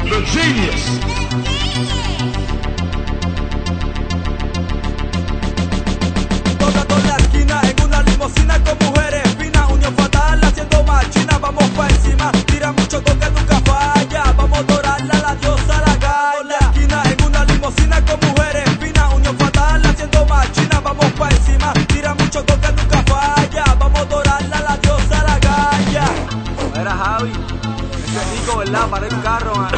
The Genius. Toda la esquina en una limusina con mujeres finas, unión fatal haciendo machina, vamos pa' encima, tira mucho toque nunca falla, vamos a adorarla, la diosa la galla. La esquina en una limusina con mujeres finas, unión fatal haciendo machina, vamos pa' encima, tira mucho toque nunca falla, vamos a adorarla, la diosa la galla. Era Javi, ese Nico, ¿verdad? Para el carro, man.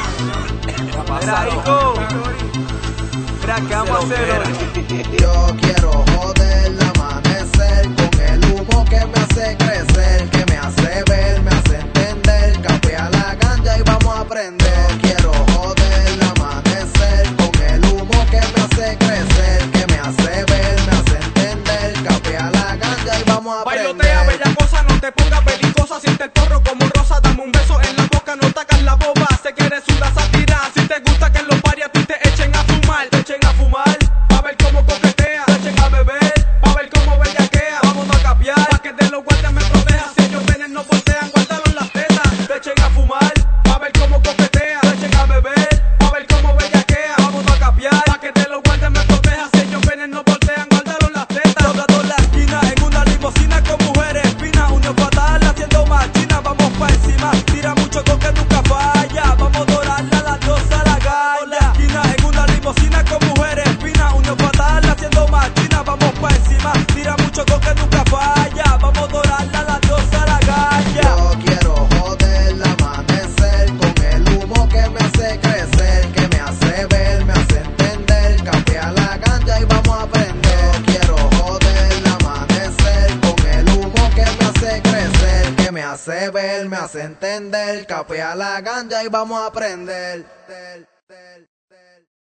Era Nico. Mira, ¿qué vamos a hacer hoy? Yo quiero joder el amanecer con el humo que me hace crecer, que me hace ver, me hace entender, capea la ganja y vamos a aprender. Yo quiero joder el amanecer con el humo que me hace crecer, que me hace ver, me hace entender, capea la ganja y vamos a aprender. Bailotea, bella cosa, no te pongas belicosa, siente el porro como rosa, dame un beso en la boca, no tacas la boba, sé que eres una sátira, si te gusta que en los bares a ti te echen a fumar, pa' ver cómo coquetea, te echen a beber, pa' ver cómo bellaquea, vámonos a capiar, pa' que de los guardias me proteja, si ellos vienen no voltean, guárdalo en las tetas, te echen a fumar, pa' ver cómo coquetea, te echen a beber, pa' ver cómo bellaquea, vámonos a capiar, pa' que de los guardias me proteja, si ellos vienen no voltean, guárdalo en las tetas. Toda la esquina en una limusina con mujeres finas, unión fatal haciendo machina, vamos pa' encima, tira mucho toque nunca falla, vamos a adorarla, la diosa la galla. La esquina en una limusina con mujeres finas, unión fatal haciendo machina, vamos pa' encima, tira mucho toque nunca falla, vamos a adorarla, la diosa la galla. Yo quiero joder el amanecer con el humo que me hace crecer, que me hace ver, me hace entender, capea la ganja y vamos a aprender. Yo quiero joder el amanecer con el humo que me hace crecer, que me hace ver, me hace entender, capea la ganja y vamos a aprender.